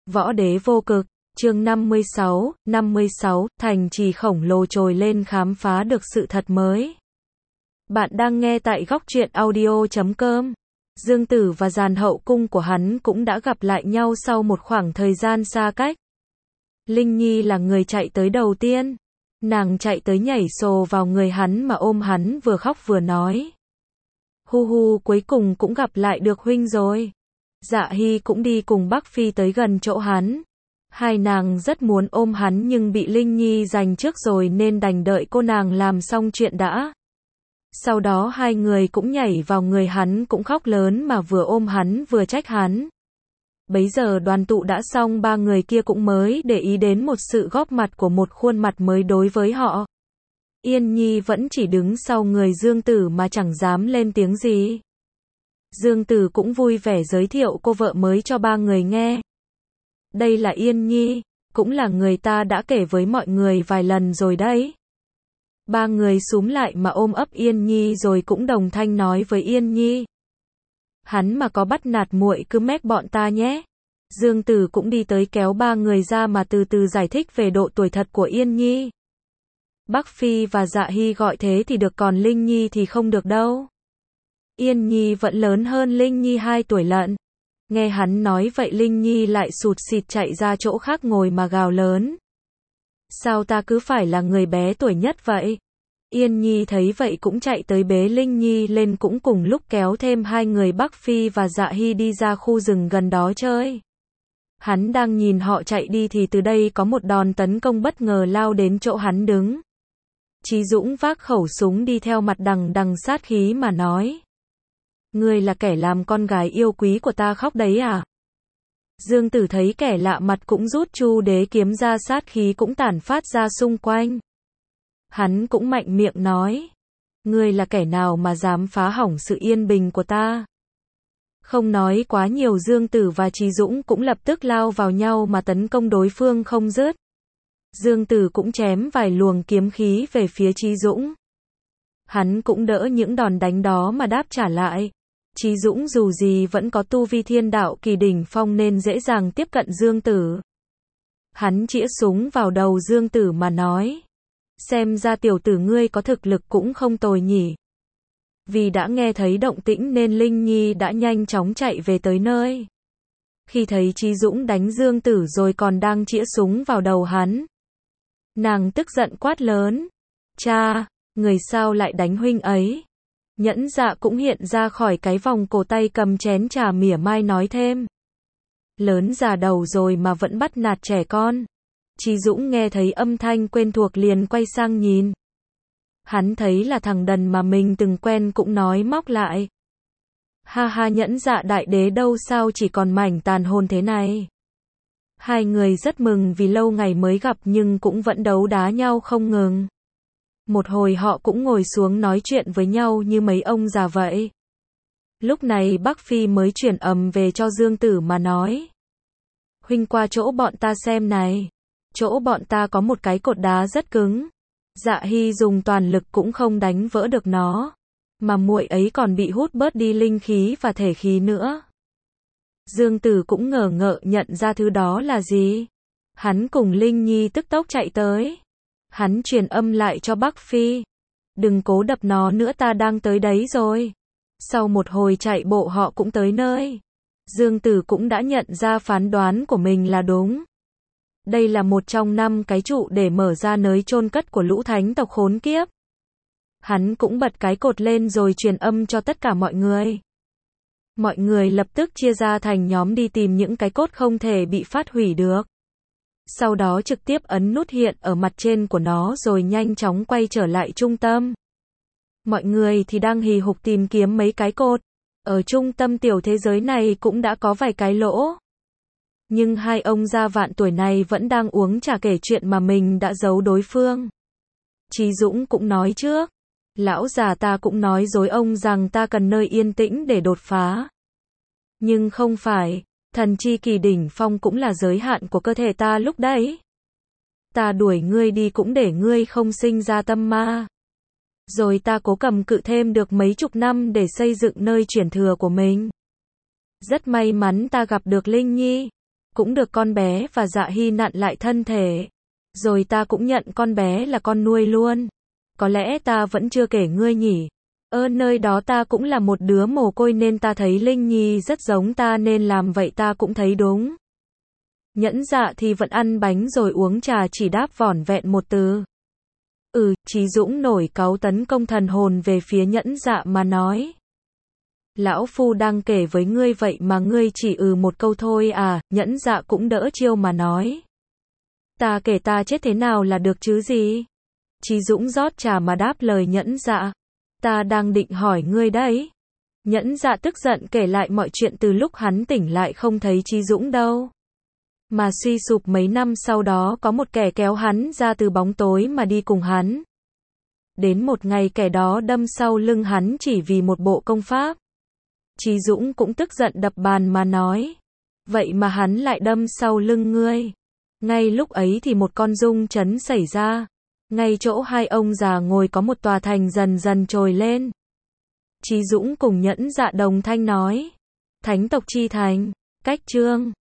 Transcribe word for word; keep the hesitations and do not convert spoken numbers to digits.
Võ đế vô cực, chương năm mươi sáu, năm mươi sáu, thành trì khổng lồ trồi lên khám phá được sự thật mới. Bạn đang nghe tại góc truyện audio chấm com. Dương Tử và dàn hậu cung của hắn cũng đã gặp lại nhau sau một khoảng thời gian xa cách. Linh Nhi là người chạy tới đầu tiên. Nàng chạy tới nhảy sồ vào người hắn mà ôm hắn vừa khóc vừa nói. Hu hu, cuối cùng cũng gặp lại được huynh rồi. Dạ Hy cũng đi cùng Bắc Phi tới gần chỗ hắn. Hai nàng rất muốn ôm hắn nhưng bị Linh Nhi giành trước rồi nên đành đợi cô nàng làm xong chuyện đã. Sau đó hai người cũng nhảy vào người hắn cũng khóc lớn mà vừa ôm hắn vừa trách hắn. Bấy giờ đoàn tụ đã xong, ba người kia cũng mới để ý đến một sự góp mặt của một khuôn mặt mới đối với họ. Yên Nhi vẫn chỉ đứng sau người Dương Tử mà chẳng dám lên tiếng gì. Dương Tử cũng vui vẻ giới thiệu cô vợ mới cho ba người nghe. Đây là Yên Nhi, cũng là người ta đã kể với mọi người vài lần rồi đấy. Ba người xúm lại mà ôm ấp Yên Nhi rồi cũng đồng thanh nói với Yên Nhi. Hắn mà có bắt nạt muội cứ mép bọn ta nhé. Dương Tử cũng đi tới kéo ba người ra mà từ từ giải thích về độ tuổi thật của Yên Nhi. Bắc Phi và Dạ Hy gọi thế thì được, còn Linh Nhi thì không được đâu. Yên Nhi vẫn lớn hơn Linh Nhi hai tuổi lận. Nghe hắn nói vậy Linh Nhi lại sụt sịt chạy ra chỗ khác ngồi mà gào lớn. Sao ta cứ phải là người bé tuổi nhất vậy? Yên Nhi thấy vậy cũng chạy tới bế Linh Nhi lên, cũng cùng lúc kéo thêm hai người Bắc Phi và Dạ Hy đi ra khu rừng gần đó chơi. Hắn đang nhìn họ chạy đi thì từ đây có một đòn tấn công bất ngờ lao đến chỗ hắn đứng. Chí Dũng vác khẩu súng đi theo, mặt đằng đằng sát khí mà nói. Ngươi là kẻ làm con gái yêu quý của ta khóc đấy à? Dương Tử thấy kẻ lạ mặt cũng rút Chu Đế kiếm ra, sát khí cũng tản phát ra xung quanh. Hắn cũng mạnh miệng nói. Ngươi là kẻ nào mà dám phá hỏng sự yên bình của ta? Không nói quá nhiều, Dương Tử và Chí Dũng cũng lập tức lao vào nhau mà tấn công đối phương không dứt. Dương Tử cũng chém vài luồng kiếm khí về phía Chí Dũng. Hắn cũng đỡ những đòn đánh đó mà đáp trả lại. Chí Dũng dù gì vẫn có tu vi thiên đạo kỳ đỉnh phong nên dễ dàng tiếp cận Dương Tử. Hắn chĩa súng vào đầu Dương Tử mà nói. Xem ra tiểu tử ngươi có thực lực cũng không tồi nhỉ. Vì đã nghe thấy động tĩnh nên Linh Nhi đã nhanh chóng chạy về tới nơi. Khi thấy Chí Dũng đánh Dương Tử rồi còn đang chĩa súng vào đầu hắn, nàng tức giận quát lớn. Cha, người sao lại đánh huynh ấy? Nhẫn Dạ cũng hiện ra khỏi cái vòng cổ tay cầm chén trà mỉa mai nói thêm. Lớn già đầu rồi mà vẫn bắt nạt trẻ con. Chí Dũng nghe thấy âm thanh quen thuộc liền quay sang nhìn. Hắn thấy là thằng đần mà mình từng quen cũng nói móc lại. Ha ha, Nhẫn Dạ đại đế đâu, sao chỉ còn mảnh tàn hồn thế này? Hai người rất mừng vì lâu ngày mới gặp nhưng cũng vẫn đấu đá nhau không ngừng. Một hồi họ cũng ngồi xuống nói chuyện với nhau như mấy ông già vậy. Lúc này Bắc Phi mới chuyển ầm về cho Dương Tử mà nói. Huynh qua chỗ bọn ta xem này. Chỗ bọn ta có một cái cột đá rất cứng. Dạ Hy dùng toàn lực cũng không đánh vỡ được nó. Mà muội ấy còn bị hút bớt đi linh khí và thể khí nữa. Dương Tử cũng ngờ ngợ nhận ra thứ đó là gì. Hắn cùng Linh Nhi tức tốc chạy tới. Hắn truyền âm lại cho Bắc Phi. Đừng cố đập nó nữa, ta đang tới đấy rồi. Sau một hồi chạy bộ họ cũng tới nơi. Dương Tử cũng đã nhận ra phán đoán của mình là đúng. Đây là một trong năm cái trụ để mở ra nơi chôn cất của lũ thánh tộc khốn kiếp. Hắn cũng bật cái cột lên rồi truyền âm cho tất cả mọi người. Mọi người lập tức chia ra thành nhóm đi tìm những cái cốt không thể bị phát hủy được. Sau đó trực tiếp ấn nút hiện ở mặt trên của nó rồi nhanh chóng quay trở lại trung tâm. Mọi người thì đang hì hục tìm kiếm mấy cái cột. Ở trung tâm tiểu thế giới này cũng đã có vài cái lỗ. Nhưng hai ông già vạn tuổi này vẫn đang uống trà kể chuyện mà mình đã giấu đối phương. Chí Dũng cũng nói trước. Lão già ta cũng nói dối ông rằng ta cần nơi yên tĩnh để đột phá. Nhưng không phải. Thần chi kỳ đỉnh phong cũng là giới hạn của cơ thể ta lúc đấy. Ta đuổi ngươi đi cũng để ngươi không sinh ra tâm ma. Rồi ta cố cầm cự thêm được mấy chục năm để xây dựng nơi chuyển thừa của mình. Rất may mắn ta gặp được Linh Nhi. cũng được con bé và Dạ Hy nặn lại thân thể. Rồi ta cũng nhận con bé là con nuôi luôn. Có lẽ ta vẫn chưa kể ngươi nhỉ. Ơ nơi đó ta cũng là một đứa mồ côi nên ta thấy Linh Nhi rất giống ta nên làm vậy ta cũng thấy đúng. Nhẫn Dạ thì vẫn ăn bánh rồi uống trà chỉ đáp vỏn vẹn một từ. Ừ, Chí Dũng nổi cáu tấn công thần hồn về phía Nhẫn Dạ mà nói. Lão Phu đang kể với ngươi vậy mà ngươi chỉ ừ một câu thôi à, Nhẫn Dạ cũng đỡ chiêu mà nói. Ta kể ta chết thế nào là được chứ gì? Chí Dũng rót trà mà đáp lời Nhẫn Dạ. Ta đang định hỏi ngươi đấy. Nhẫn Dạ tức giận kể lại mọi chuyện từ lúc hắn tỉnh lại không thấy Chí Dũng đâu. Mà suy sụp mấy năm sau đó có một kẻ kéo hắn ra từ bóng tối mà đi cùng hắn. Đến một ngày kẻ đó đâm sau lưng hắn chỉ vì một bộ công pháp. Chí Dũng cũng tức giận đập bàn mà nói. Vậy mà hắn lại đâm sau lưng ngươi. Ngay lúc ấy thì một con rung chấn xảy ra. Ngay chỗ hai ông già ngồi có một tòa thành dần dần trồi lên. Chí Dũng cùng Nhẫn Dạ đồng thanh nói. Thánh tộc chi thành. Cách chương